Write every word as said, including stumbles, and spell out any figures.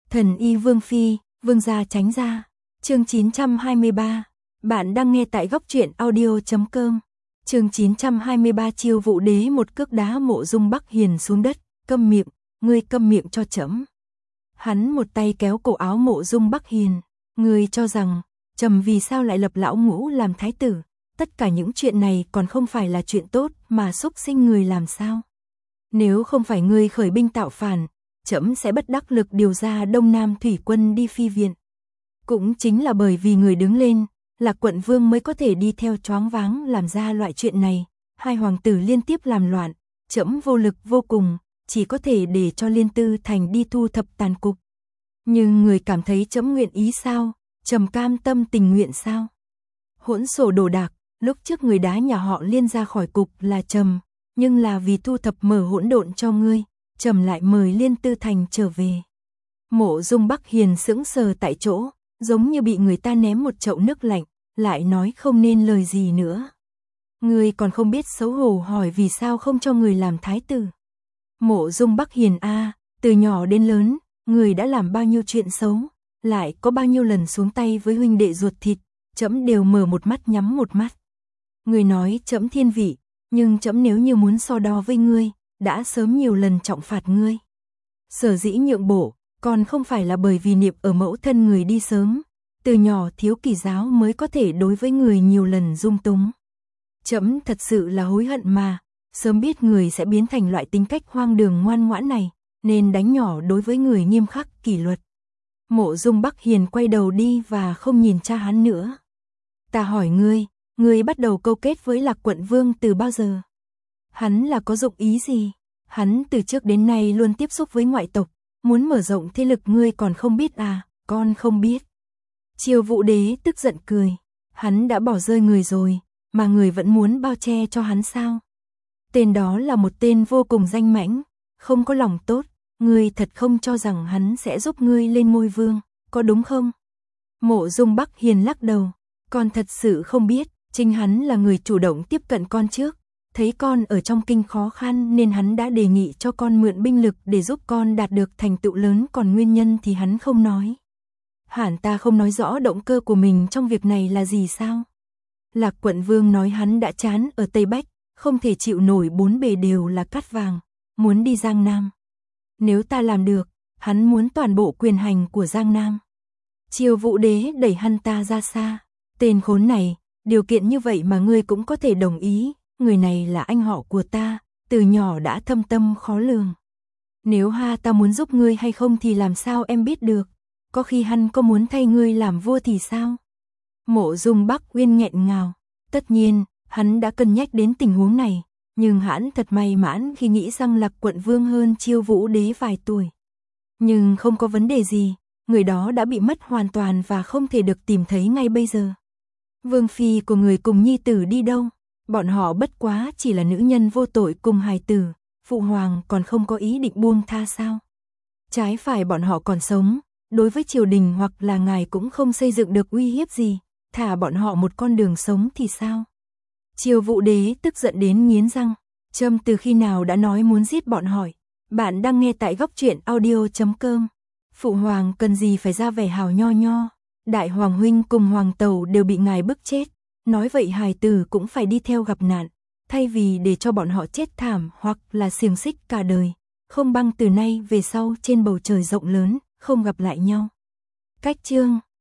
Thần y Vương Phi, Vương gia tránh ra. Chương chín trăm hai mươi ba. Bạn đang nghe tại góc truyện audio chấm com. Chương chín trăm hai mươi ba. Chiêu Vũ Đế một cước đá Mộ Dung Bắc Hiền xuống đất, câm miệng, ngươi câm miệng cho trẫm. Hắn một tay kéo cổ áo Mộ Dung Bắc Hiền, ngươi cho rằng trẫm vì sao lại lập lão ngũ làm thái tử? Tất cả những chuyện này còn không phải là chuyện tốt mà xúc sinh người làm sao? Nếu không phải ngươi khởi binh tạo phản, trẫm sẽ bất đắc lực điều ra Đông Nam thủy quân đi phi viện. Cũng chính là bởi vì người đứng lên, Lạc Quận Vương mới có thể đi theo choáng váng làm ra loại chuyện này. Hai hoàng tử liên tiếp làm loạn, trẫm vô lực vô cùng, chỉ có thể để cho Liên Tư Thành đi thu thập tàn cục. Nhưng người cảm thấy trẫm nguyện ý sao? Trẫm cam tâm tình nguyện sao? Hỗn sổ đồ đạc, lúc trước người đá nhà họ Liên ra khỏi cục là trẫm, nhưng là vì thu thập mở hỗn độn cho ngươi, trẫm lại mời Liên Tư Thành trở về. Mộ Dung Bắc Hiền sững sờ tại chỗ, giống như bị người ta ném một chậu nước lạnh, lại nói không nên lời gì nữa. Ngươi còn không biết xấu hổ hỏi vì sao không cho người làm thái tử. Mộ Dung Bắc Hiền a, à, từ nhỏ đến lớn, người đã làm bao nhiêu chuyện xấu, lại có bao nhiêu lần xuống tay với huynh đệ ruột thịt, trẫm đều mở một mắt nhắm một mắt. Người nói trẫm thiên vị, nhưng trẫm nếu như muốn so đo với ngươi, đã sớm nhiều lần trọng phạt ngươi. Sở dĩ nhượng bộ, còn không phải là bởi vì niệm ở mẫu thân người đi sớm, từ nhỏ thiếu kỳ giáo mới có thể đối với người nhiều lần dung túng. Trẫm thật sự là hối hận mà, sớm biết người sẽ biến thành loại tính cách hoang đường ngoan ngoãn này, nên đánh nhỏ đối với người nghiêm khắc kỷ luật. Mộ Dung Bắc Hiền quay đầu đi và không nhìn cha hắn nữa. Ta hỏi ngươi, ngươi bắt đầu câu kết với Lạc Quận Vương từ bao giờ? Hắn là có dụng ý gì? Hắn từ trước đến nay luôn tiếp xúc với ngoại tộc, muốn mở rộng thế lực ngươi còn không biết à? Con không biết. Chiêu Vũ Đế tức giận cười, hắn đã bỏ rơi người rồi, mà người vẫn muốn bao che cho hắn sao? Tên đó là một tên vô cùng danh mãnh, không có lòng tốt, ngươi thật không cho rằng hắn sẽ giúp ngươi lên ngôi vương, có đúng không? Mộ Dung Bắc Hiền lắc đầu, con thật sự không biết, chính hắn là người chủ động tiếp cận con trước, thấy con ở trong kinh khó khăn nên hắn đã đề nghị cho con mượn binh lực để giúp con đạt được thành tựu lớn, còn nguyên nhân thì hắn không nói. Hẳn ta không nói rõ động cơ của mình trong việc này là gì sao? Lạc Quận Vương nói hắn đã chán ở Tây Bách, không thể chịu nổi bốn bề đều là cát vàng, muốn đi Giang Nam. Nếu ta làm được, hắn muốn toàn bộ quyền hành của Giang Nam. Chiêu Vũ Đế đẩy hắn ta ra xa, tên khốn này, điều kiện như vậy mà ngươi cũng có thể đồng ý, người này là anh họ của ta, từ nhỏ đã thâm tâm khó lường. Nếu ha ta muốn giúp ngươi hay không thì làm sao em biết được, có khi hắn có muốn thay ngươi làm vua thì sao? Mộ Dung Bắc Uyên nghẹn ngào, tất nhiên, hắn đã cân nhắc đến tình huống này, nhưng hắn thật may mắn khi nghĩ rằng Lạc Quận Vương hơn Chiêu Vũ Đế vài tuổi. Nhưng không có vấn đề gì, người đó đã bị mất hoàn toàn và không thể được tìm thấy ngay bây giờ. Vương phi của người cùng nhi tử đi đâu? Bọn họ bất quá chỉ là nữ nhân vô tội cùng hài tử, phụ hoàng còn không có ý định buông tha sao? Trái phải bọn họ còn sống, đối với triều đình hoặc là ngài cũng không xây dựng được uy hiếp gì, thả bọn họ một con đường sống thì sao? Chiêu Vũ Đế tức giận đến nghiến răng, trẫm từ khi nào đã nói muốn giết bọn hỏi. Bạn đang nghe tại góc truyện audio chấm com. Phụ hoàng cần gì phải ra vẻ hào nho nho, đại hoàng huynh cùng hoàng tẩu đều bị ngài bức chết, nói vậy hài tử cũng phải đi theo gặp nạn, thay vì để cho bọn họ chết thảm hoặc là xiềng xích cả đời, không băng từ nay về sau trên bầu trời rộng lớn, không gặp lại nhau. Cách chương